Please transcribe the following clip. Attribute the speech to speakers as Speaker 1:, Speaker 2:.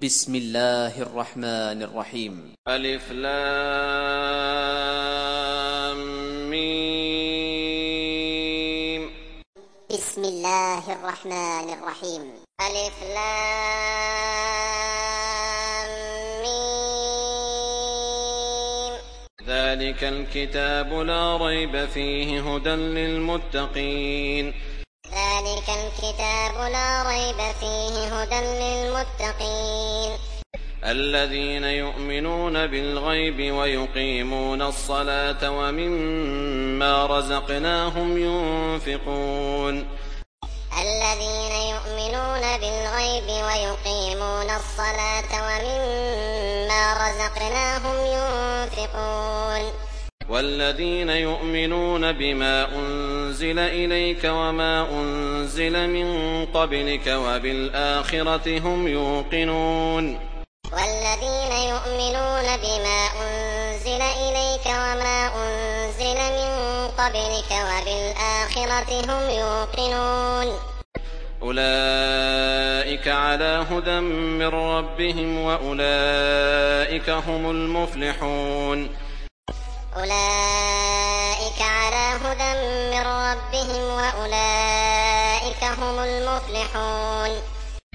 Speaker 1: بسم الله الرحمن الرحيم.
Speaker 2: ألف لام ميم.
Speaker 3: بسم الله الرحمن الرحيم. ألف لام ميم.
Speaker 2: ذلك الكتاب لا ريب فيه هدى للمتقين.
Speaker 3: ذلك الكتاب لا ريب فيه هدى للمتقين.
Speaker 2: الذين يؤمنون بالغيب ويقيمون الصلاة ومما رزقناهم ينفقون.
Speaker 3: الذين يؤمنون بالغيب ويقيمون الصلاة ومما رزقناهم ينفقون.
Speaker 2: والذين يؤمنون بما أنزل إليك وما أنزل من قبلك وبالآخرة هم يوقنون.
Speaker 3: والذين يؤمنون بما أنزل إليك وما أنزل من قبلك وبالآخرة هم يوقنون.
Speaker 2: أولئك على هدى من ربهم وأولئك هم المفلحون.
Speaker 3: أولئك على هدى من ربهم وأولئك هم المفلحون.